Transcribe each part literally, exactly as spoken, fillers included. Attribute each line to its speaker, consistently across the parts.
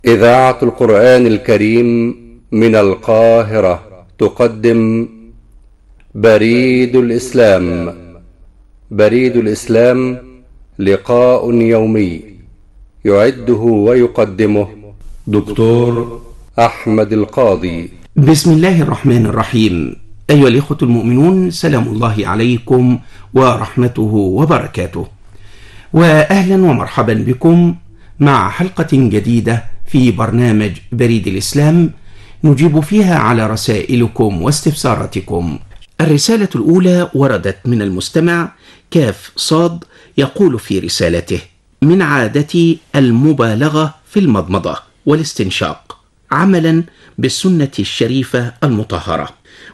Speaker 1: إذاعة القرآن الكريم من القاهرة تقدم بريد الإسلام. بريد الإسلام لقاء يومي يعده ويقدمه دكتور أحمد القاضي.
Speaker 2: بسم الله الرحمن الرحيم. أيها الإخوة المؤمنون، سلام الله عليكم ورحمته وبركاته، وأهلا ومرحبا بكم مع حلقة جديدة في برنامج بريد الإسلام نجيب فيها على رسائلكم واستفساراتكم. الرسالة الأولى وردت من المستمع كاف صاد، يقول في رسالته: من عادتي المبالغة في المضمضة والاستنشاق عملا بالسنة الشريفة المطهرة،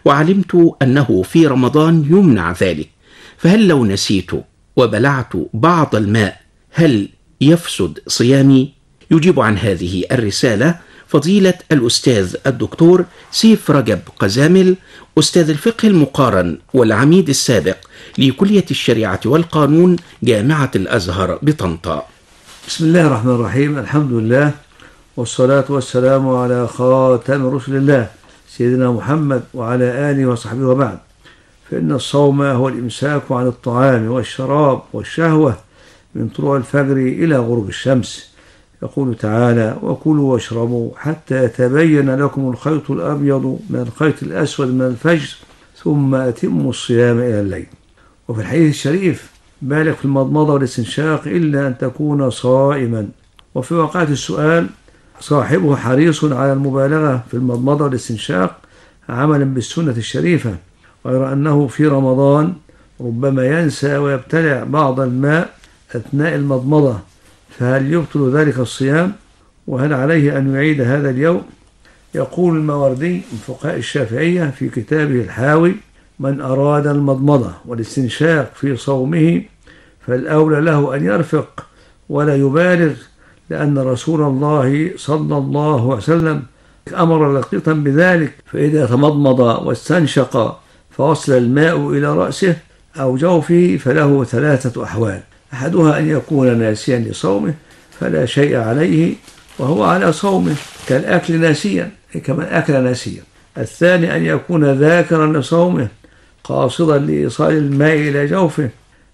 Speaker 2: وعلمت أنه في رمضان يمنع ذلك، فهل لو نسيت وبلعت بعض الماء هل يفسد صيامي؟ يجيب عن هذه الرسالة فضيلة الأستاذ الدكتور سيف رجب قزامل، أستاذ الفقه المقارن والعميد السابق لكلية الشريعة والقانون جامعة الأزهر بطنطا.
Speaker 3: بسم الله الرحمن الرحيم. الحمد لله والصلاة والسلام على خاتم رسل الله سيدنا محمد وعلى آله وصحبه، وبعد، فإن الصوم هو الإمساك عن الطعام والشراب والشهوة من طلوع الفجر إلى غروب الشمس. يقول تعالى: وكلوا واشربوا حتى يتبين لكم الخيط الأبيض من الخيط الأسود من الفجر ثم أتموا الصيام إلى الليل. وفي الحديث الشريف: بالغ في المضمضة والاستنشاق إلا أن تكون صائما. وفي واقعة السؤال: صاحبه حريص على المبالغة في المضمضة والاستنشاق عملا بالسنة الشريفة، غير أنه في رمضان ربما ينسى ويبتلع بعض الماء أثناء المضمضة، فهل يبطل ذلك الصيام؟ وهل عليه أن يعيد هذا اليوم؟ يقول الماوردي من فقهاء الشافعية في كتابه الحاوي: من أراد المضمضة والاستنشاق في صومه فالأولى له أن يرفق ولا يبالغ، لأن رسول الله صلى الله عليه وسلم أمر لقيطا بذلك، فإذا تمضمض واستنشق فوصل الماء إلى رأسه أو جوفه فله ثلاثة أحوال: أحدها أن يكون ناسيا لصومه فلا شيء عليه وهو على صومه كالأكل ناسيا، كما أكل ناسيا. الثاني أن يكون ذاكرا لصومه قاصدا لإيصال الماء إلى جوفه،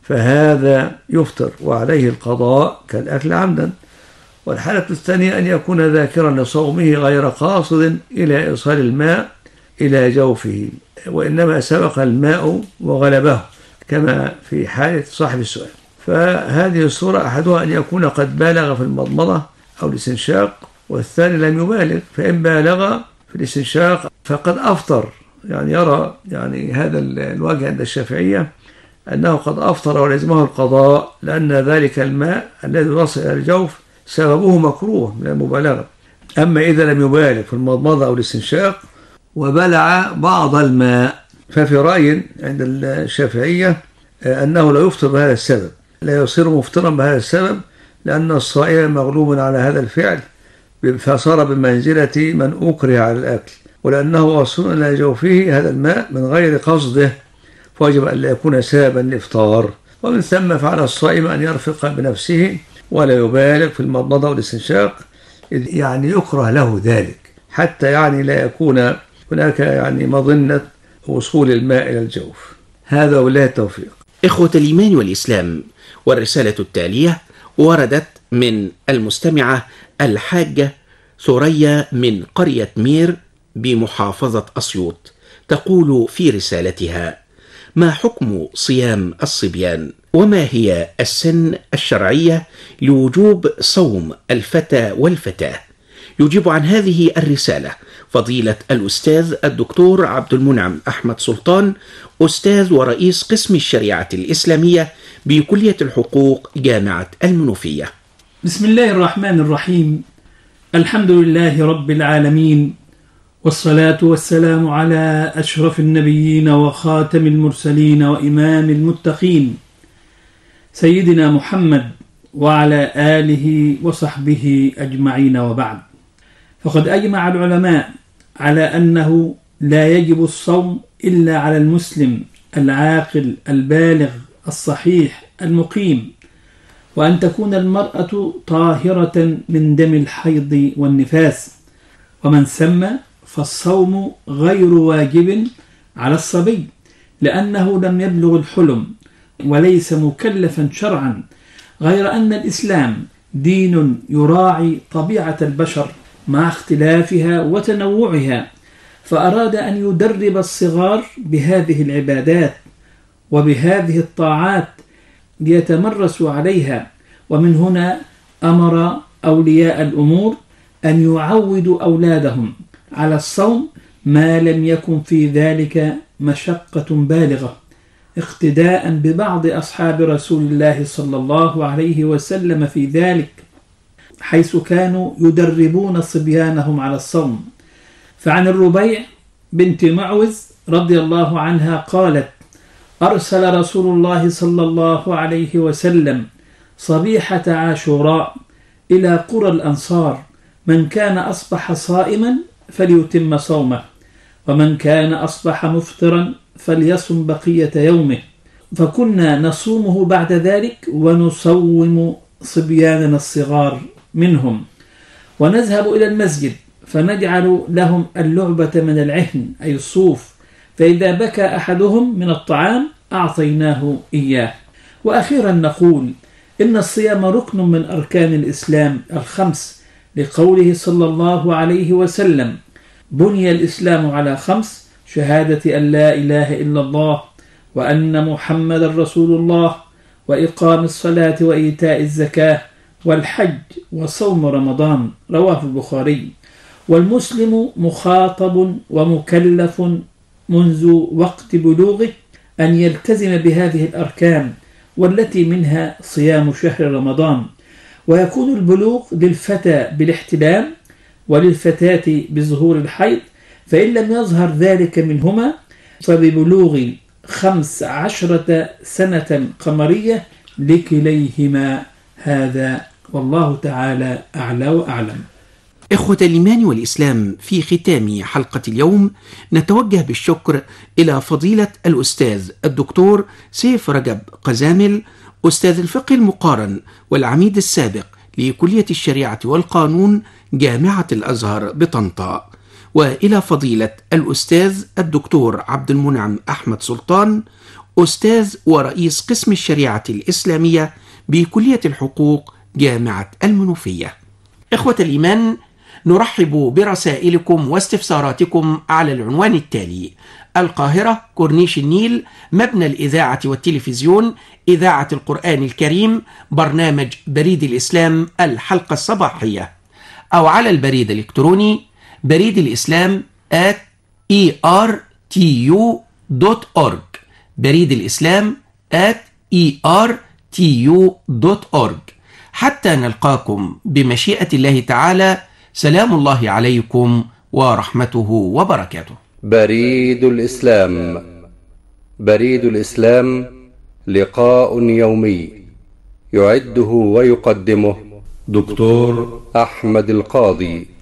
Speaker 3: فهذا يفطر وعليه القضاء كالأكل عمدا. والحالة الثانية أن يكون ذاكرا لصومه غير قاصد إلى إيصال الماء إلى جوفه، وإنما سبق الماء وغلبه، كما في حالة صاحب السؤال. فهذه الصورة أحدها أن يكون قد بالغ في المضمضة أو الاستنشاق، والثاني لم يبالغ، فإن بالغ في الاستنشاق فقد أفطر. يعني يرى يعني هذا الوجه عند الشافعية أنه قد أفطر ولزمه القضاء، لأن ذلك الماء الذي وصل إلى الجوف سببه مكروه من المبالغة. أما إذا لم يبالغ في المضمضة أو الاستنشاق وبلع بعض الماء ففي رأي عند الشافعية أنه لا يفطر بهذا السبب، لا يصير مفطرا بهذا السبب، لأن الصائم مغلوب على هذا الفعل فصار بمنزلة من أكره على الأكل، ولأنه وصل إلى جوفه هذا الماء من غير قصده فوجب أن لا يكون سببا للإفطار. ومن ثم فعلى الصائم أن يرفق بنفسه ولا يبالغ في المضمضة والاستنشاق، يعني يكره له ذلك حتى يعني لا يكون هناك يعني مظنة وصول الماء إلى الجوف. هذا وبالله التوفيق.
Speaker 2: إخوة الإيمان والإسلام، والرسالة التالية وردت من المستمعة الحاجة ثريا من قرية مير بمحافظة أسيوط، تقول في رسالتها: ما حكم صيام الصبيان؟ وما هي السن الشرعية لوجوب صوم الفتى والفتاة؟ يجيب عن هذه الرسالة فضيلة الأستاذ الدكتور عبد المنعم أحمد سلطان، أستاذ ورئيس قسم الشريعة الإسلامية بكلية الحقوق جامعة المنوفية.
Speaker 4: بسم الله الرحمن الرحيم. الحمد لله رب العالمين، والصلاة والسلام على أشرف النبيين وخاتم المرسلين وإمام المتقين سيدنا محمد وعلى آله وصحبه أجمعين، وبعد. فقد أجمع العلماء على أنه لا يجب الصوم إلا على المسلم العاقل البالغ الصحيح المقيم، وأن تكون المرأة طاهرة من دم الحيض والنفاس. ومن ثم فالصوم غير واجب على الصبي لأنه لم يبلغ الحلم وليس مكلفا شرعا، غير أن الإسلام دين يراعي طبيعة البشر مع اختلافها وتنوعها، فأراد أن يدرب الصغار بهذه العبادات وبهذه الطاعات ليتمرسوا عليها. ومن هنا أمر أولياء الأمور أن يعودوا أولادهم على الصوم ما لم يكن في ذلك مشقة بالغة، اقتداء ببعض أصحاب رسول الله صلى الله عليه وسلم في ذلك، حيث كانوا يدربون صبيانهم على الصوم. فعن الربيع بنت معوذ رضي الله عنها قالت: أرسل رسول الله صلى الله عليه وسلم صبيحة عاشوراء إلى قرى الأنصار: من كان أصبح صائما فليتم صومه، ومن كان أصبح مفطرا فليصم بقية يومه. فكنا نصومه بعد ذلك ونصوم صبياننا الصغار منهم، ونذهب إلى المسجد فنجعل لهم اللعبة من العهن أي الصوف، فإذا بكى أحدهم من الطعام أعطيناه إياه. وأخيرا نقول إن الصيام ركن من أركان الإسلام الخمس، لقوله صلى الله عليه وسلم: بني الإسلام على خمس: شهادة أن لا إله إلا الله وأن محمد رسول الله، وإقام الصلاة وإيتاء الزكاة، والحج، وصوم رمضان. رواه البخاري. والمسلم مخاطب ومكلف منذ وقت بلوغه أن يلتزم بهذه الأركان، والتي منها صيام شهر رمضان. ويكون البلوغ للفتى بالاحتلام وللفتاة بظهور الحيض، فإن لم يظهر ذلك منهما فببلوغ خمس عشرة سنة قمرية لكليهما. هذا والله تعالى أعلى وأعلم.
Speaker 2: إخوة الإيمان والإسلام، في ختام حلقة اليوم نتوجه بالشكر إلى فضيلة الأستاذ الدكتور سيف رجب قزامل، أستاذ الفقه المقارن والعميد السابق لكلية الشريعة والقانون جامعة الأزهر بطنطا، وإلى فضيلة الأستاذ الدكتور عبد المنعم أحمد سلطان، أستاذ ورئيس قسم الشريعة الإسلامية بكلية الحقوق جامعة المنوفية. إخوة الإيمان، نرحب برسائلكم واستفساراتكم على العنوان التالي: القاهرة، كورنيش النيل، مبنى الإذاعة والتلفزيون، إذاعة القرآن الكريم، برنامج بريد الإسلام الحلقة الصباحية، أو على البريد الإلكتروني بريد الإسلام at إي آر تي يو دوت أورج، بريد الإسلام at إي آر تي يو دوت أورج. حتى نلقاكم بمشيئة الله تعالى، سلام الله عليكم ورحمته وبركاته.
Speaker 1: بريد الإسلام. بريد الإسلام لقاء يومي يعده ويقدمه دكتور أحمد القاضي.